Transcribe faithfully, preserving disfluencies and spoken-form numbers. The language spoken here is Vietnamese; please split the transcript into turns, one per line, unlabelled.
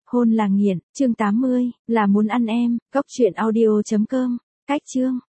Hôn là nghiện, chương tám mươi, là muốn ăn em, cóc truyện audio chấm com, cách chương.